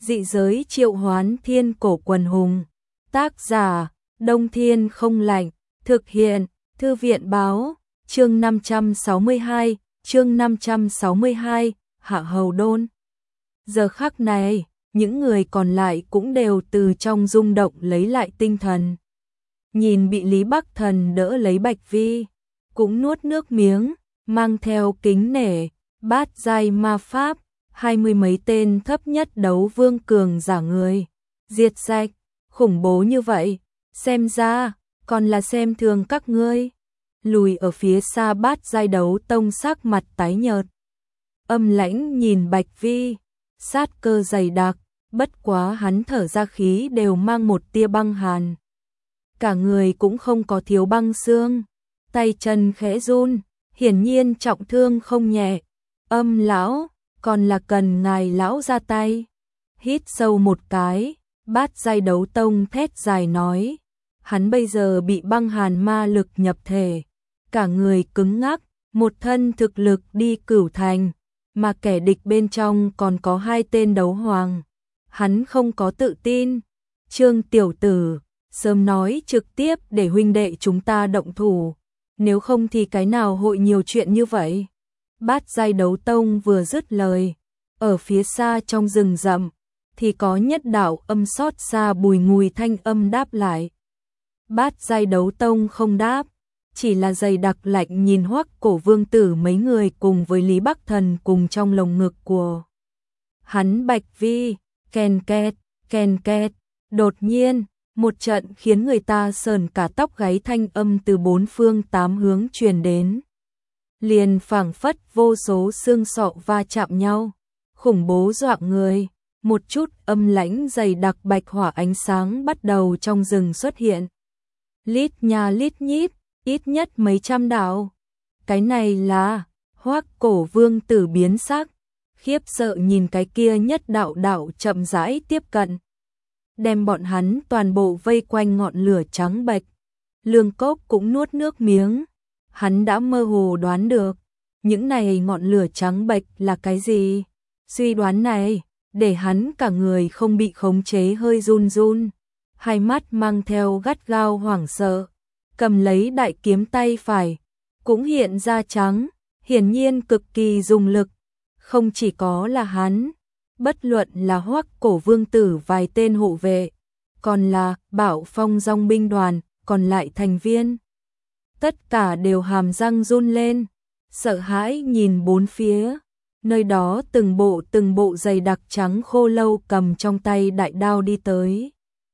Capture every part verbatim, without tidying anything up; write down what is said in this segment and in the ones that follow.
Dị giới triệu hoán thiên cổ quần hùng. Tác giả, Đông Thiên không lạnh. Thực hiện, Thư viện báo. Chương năm trăm sáu mươi hai, chương năm trăm sáu mươi hai, Hạ Hầu Đôn. Giờ khắc này, những người còn lại cũng đều từ trong rung động lấy lại tinh thần. Nhìn bị Lý Bắc Thần đỡ lấy Bạch Vi, cũng nuốt nước miếng, mang theo kính nể, bát giai ma pháp, hai mươi mấy tên thấp nhất đấu vương cường giả người. Diệt sạch, khủng bố như vậy, xem ra, còn là xem thường các ngươi. Lùi ở phía xa bát giai đấu tông sắc mặt tái nhợt. Âm lãnh nhìn Bạch Vi, sát cơ dày đặc, bất quá hắn thở ra khí đều mang một tia băng hàn. Cả người cũng không có thiếu băng xương, tay chân khẽ run, hiển nhiên trọng thương không nhẹ. Âm lão, còn là cần ngài lão ra tay. Hít sâu một cái, bát giai đấu tông thét dài nói. Hắn bây giờ bị băng hàn ma lực nhập thể, cả người cứng ngắc, một thân thực lực đi cửu thành, mà kẻ địch bên trong còn có hai tên đấu hoàng. Hắn không có tự tin. Trương tiểu tử, sớm nói trực tiếp để huynh đệ chúng ta động thủ, nếu không thì cái nào hội nhiều chuyện như vậy. Bát giai đấu tông vừa dứt lời, ở phía xa trong rừng rậm thì có nhất đạo âm xót xa bùi ngùi thanh âm đáp lại. Bát giai đấu tông không đáp, chỉ là dày đặc lạnh nhìn Hoắc Cổ Vương tử mấy người cùng với Lý Bắc Thần cùng trong lồng ngực của hắn. Bạch Vi, ken két, ken két. Đột nhiên, một trận khiến người ta sờn cả tóc gáy thanh âm từ bốn phương tám hướng truyền đến. Liền phảng phất vô số xương sọ va chạm nhau, khủng bố dọa người. Một chút âm lãnh dày đặc bạch hỏa ánh sáng bắt đầu trong rừng xuất hiện. Lít nha lít nhít, ít nhất mấy trăm đạo. Cái này là... Hoắc Cổ Vương tử biến sắc, khiếp sợ nhìn cái kia nhất đạo đạo chậm rãi tiếp cận, đem bọn hắn toàn bộ vây quanh ngọn lửa trắng bệch. Lương Cốc cũng nuốt nước miếng, hắn đã mơ hồ đoán được, những này ngọn lửa trắng bệch là cái gì. Suy đoán này, để hắn cả người không bị khống chế hơi run run, hai mắt mang theo gắt gao hoảng sợ, cầm lấy đại kiếm tay phải, cũng hiện ra trắng, hiển nhiên cực kỳ dùng lực. Không chỉ có là hắn, bất luận là Hoắc Cổ Vương tử vài tên hộ vệ, còn là Bảo Phong dòng binh đoàn, còn lại thành viên. Tất cả đều hàm răng run lên, sợ hãi nhìn bốn phía, nơi đó từng bộ từng bộ dày đặc trắng khô lâu cầm trong tay đại đao đi tới.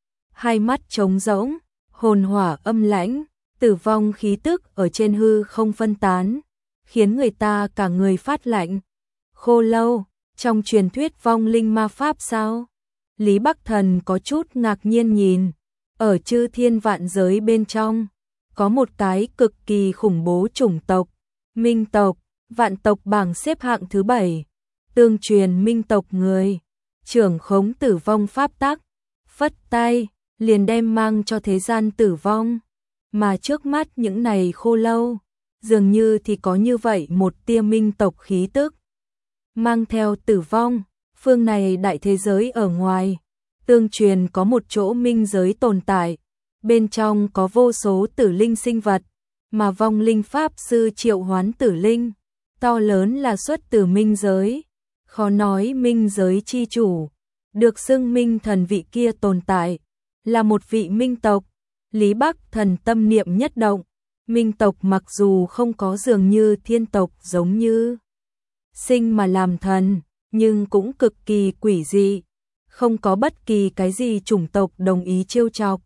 Hai mắt trống rỗng, hồn hỏa âm lãnh, tử vong khí tức ở trên hư không phân tán, khiến người ta cả người phát lạnh. Khô lâu, trong truyền thuyết vong linh ma pháp sao? Lý Bắc Thần có chút ngạc nhiên nhìn, ở chư thiên vạn giới bên trong, có một cái cực kỳ khủng bố chủng tộc, Minh tộc, vạn tộc bảng xếp hạng thứ bảy, tương truyền Minh tộc người, trưởng khống tử vong pháp tắc, phất tay, liền đem mang cho thế gian tử vong. Mà trước mắt những này khô lâu, dường như thì có như vậy một tia Minh tộc khí tức, mang theo tử vong. Phương này đại thế giới ở ngoài, tương truyền có một chỗ minh giới tồn tại, bên trong có vô số tử linh sinh vật, mà vong linh pháp sư triệu hoán tử linh, to lớn là xuất từ minh giới. Khó nói minh giới chi chủ, được xưng minh thần vị kia tồn tại, là một vị minh tộc. Lý Bắc Thần tâm niệm nhất động, minh tộc mặc dù không có dường như thiên tộc giống như sinh mà làm thần, nhưng cũng cực kỳ quỷ dị, không có bất kỳ cái gì chủng tộc đồng ý trêu chọc.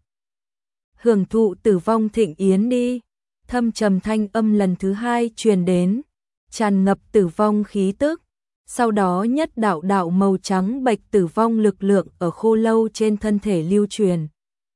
Hưởng thụ tử vong thịnh yến đi. Thâm trầm thanh âm lần thứ hai truyền đến, tràn ngập tử vong khí tức. Sau đó nhất đạo đạo màu trắng bạch tử vong lực lượng ở khô lâu trên thân thể lưu truyền,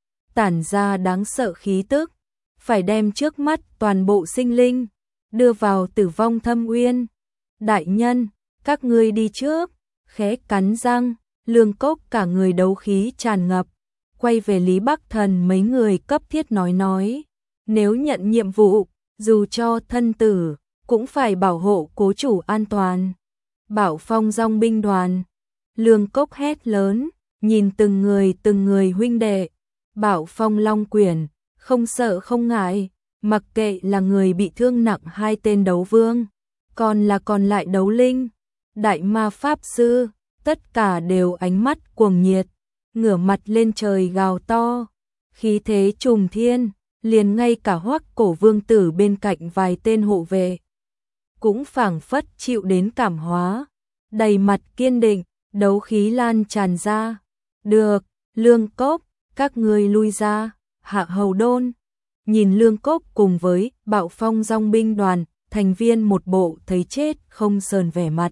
tản ra đáng sợ khí tức, phải đem trước mắt toàn bộ sinh linh đưa vào tử vong thâm uyên. Đại nhân, các ngươi đi trước. Khẽ cắn răng, Lương Cốc cả người đấu khí tràn ngập, quay về Lý Bắc Thần mấy người cấp thiết nói nói, nếu nhận nhiệm vụ, dù cho thân tử, cũng phải bảo hộ cố chủ an toàn. Bảo Phong dòng binh đoàn, Lương Cốc hét lớn, nhìn từng người từng người huynh đệ, Bảo Phong Long Quyển, không sợ không ngại, mặc kệ là người bị thương nặng hai tên đấu vương, còn là còn lại đấu linh, đại ma pháp sư, tất cả đều ánh mắt cuồng nhiệt, ngửa mặt lên trời gào to, khí thế trùng thiên, liền ngay cả Hoắc Cổ vương tử bên cạnh vài tên hộ vệ cũng phảng phất chịu đến cảm hóa, đầy mặt kiên định, đấu khí lan tràn ra. Được, Lương Cốc, các ngươi lui ra. Hạ Hầu Đôn nhìn Lương Cốc cùng với Bạo Phong dòng binh đoàn, thành viên một bộ thấy chết không sờn vẻ mặt.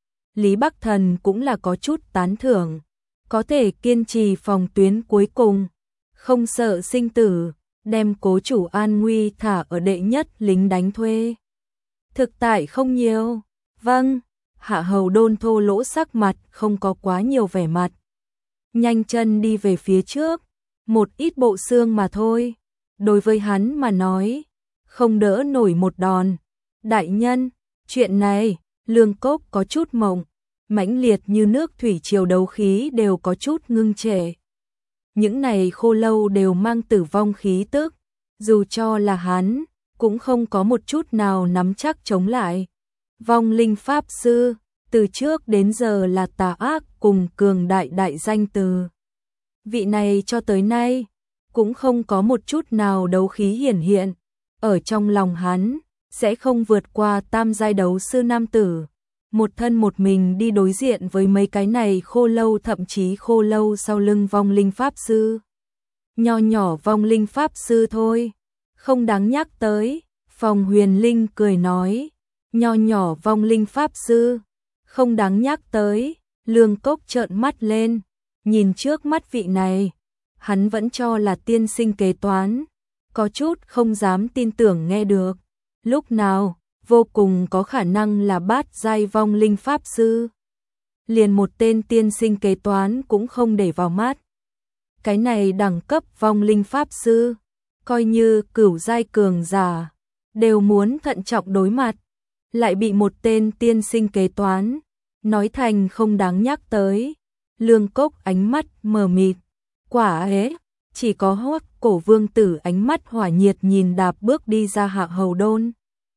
Lý Bắc Thần cũng là có chút tán thưởng, có thể kiên trì phòng tuyến cuối cùng, không sợ sinh tử, đem cố chủ an nguy thả ở đệ nhất lính đánh thuê. Thực tại không nhiều. Vâng, Hạ Hầu Đôn thô lỗ sắc mặt, không có quá nhiều vẻ mặt. Nhanh chân đi về phía trước, một ít bộ xương mà thôi. Đối với hắn mà nói, không đỡ nổi một đòn. Đại nhân, chuyện này, Lương Cốc có chút mộng, mãnh liệt như nước thủy triều đấu khí đều có chút ngưng trệ. Những này khô lâu đều mang tử vong khí tức, dù cho là hắn, cũng không có một chút nào nắm chắc chống lại. Vong linh pháp sư, từ trước đến giờ là tà ác cùng cường đại đại danh từ. Vị này cho tới nay, cũng không có một chút nào đấu khí hiển hiện, ở trong lòng hắn, sẽ không vượt qua tam giai đấu sư nam tử. Một thân một mình đi đối diện với mấy cái này khô lâu, thậm chí khô lâu sau lưng vong linh pháp sư. Nho nhỏ vong linh pháp sư thôi, không đáng nhắc tới. Phong Huyền Linh cười nói, nho nhỏ vong linh pháp sư, không đáng nhắc tới. Lương Cốc trợn mắt lên, nhìn trước mắt vị này, hắn vẫn cho là tiên sinh kế toán, có chút không dám tin tưởng nghe được. Lúc nào, vô cùng có khả năng là bát giai vong linh pháp sư. Liền một tên tiên sinh kế toán cũng không để vào mắt. Cái này đẳng cấp vong linh pháp sư, coi như cửu giai cường giả, đều muốn thận trọng đối mặt, lại bị một tên tiên sinh kế toán nói thành không đáng nhắc tới. Lương Cốc ánh mắt mờ mịt, quả ấy, chỉ có Hoắc Cổ vương tử ánh mắt hỏa nhiệt nhìn đạp bước đi ra Hạ Hầu Đôn.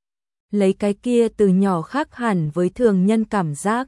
Lấy cái kia từ nhỏ khác hẳn với thường nhân cảm giác,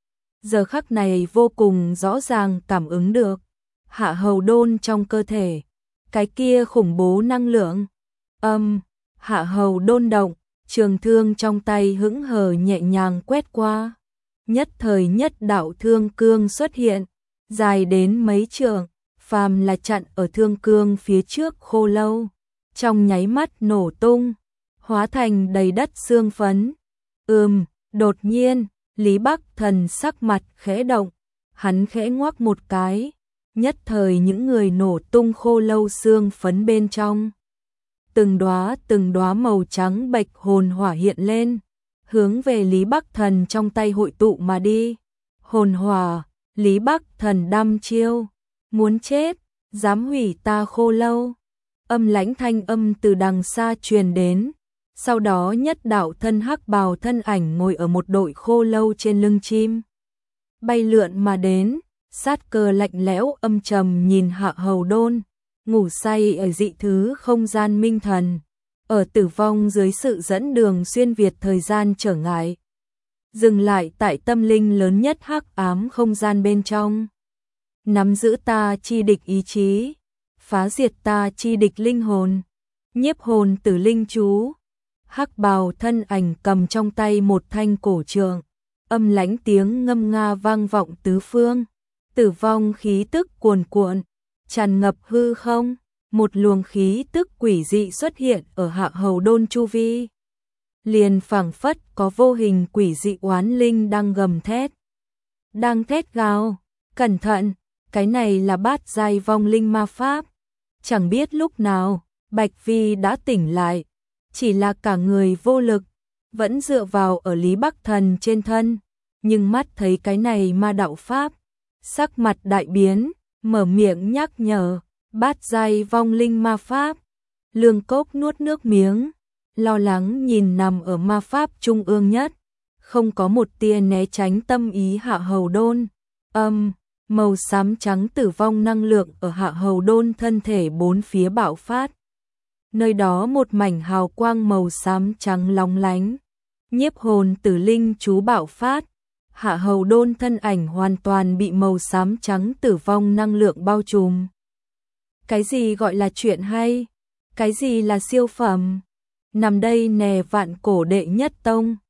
giờ khắc này vô cùng rõ ràng cảm ứng được Hạ Hầu Đôn trong cơ thể, cái kia khủng bố năng lượng. Âm, Hạ Hầu Đôn động, trường thương trong tay hững hờ nhẹ nhàng quét qua, nhất thời nhất đạo thương cương xuất hiện, dài đến mấy trượng, phàm là chặn ở thương cương phía trước khô lâu, trong nháy mắt nổ tung, hóa thành đầy đất xương phấn. Ừm, đột nhiên, Lý Bắc Thần sắc mặt khẽ động, hắn khẽ ngoác một cái, nhất thời những người nổ tung khô lâu xương phấn bên trong. Từng đóa từng đóa màu trắng bạch hồn hỏa hiện lên, hướng về Lý Bắc Thần trong tay hội tụ mà đi. Hồn hỏa, Lý Bắc Thần đăm chiêu, muốn chết, dám hủy ta khô lâu. Âm lãnh thanh âm từ đằng xa truyền đến, sau đó nhất đạo thân hắc bào thân ảnh ngồi ở một đội khô lâu trên lưng chim, bay lượn mà đến, sát cơ lạnh lẽo âm trầm nhìn Hạ Hầu Đôn, ngủ say ở dị thứ không gian minh thần, ở tử vong dưới sự dẫn đường xuyên việt thời gian trở ngại, dừng lại tại tâm linh lớn nhất hắc ám không gian bên trong. Nắm giữ ta chi địch ý chí, phá diệt ta chi địch linh hồn, nhiếp hồn tử linh chú. Hắc bào thân ảnh cầm trong tay một thanh cổ trượng, âm lãnh tiếng ngâm nga vang vọng tứ phương, tử vong khí tức cuồn cuộn, tràn ngập hư không, một luồng khí tức quỷ dị xuất hiện ở Hạ Hầu Đôn chu vi. Liền phảng phất có vô hình quỷ dị oán linh đang gầm thét, đang thét gào, cẩn thận, cái này là bát giai vong linh ma pháp. Chẳng biết lúc nào, Bạch Vi đã tỉnh lại, chỉ là cả người vô lực, vẫn dựa vào ở Lý Bắc Thần trên thân, nhưng mắt thấy cái này ma đạo pháp, sắc mặt đại biến, mở miệng nhắc nhở, bát giai vong linh ma pháp. Lương Cốc nuốt nước miếng, lo lắng nhìn nằm ở ma pháp trung ương nhất, không có một tia né tránh tâm ý Hạ Hầu Đôn. Âm, màu xám trắng tử vong năng lượng ở hạ hầu đôn thân thể bốn phía bạo phát. Nơi đó một mảnh hào quang màu xám trắng lóng lánh. Nhiếp hồn tử linh chú bạo phát. Hạ hầu đôn thân ảnh hoàn toàn bị màu xám trắng tử vong năng lượng bao trùm. Cái gì gọi là chuyện hay? Cái gì là siêu phẩm? Nằm đây nè vạn cổ đệ nhất tông.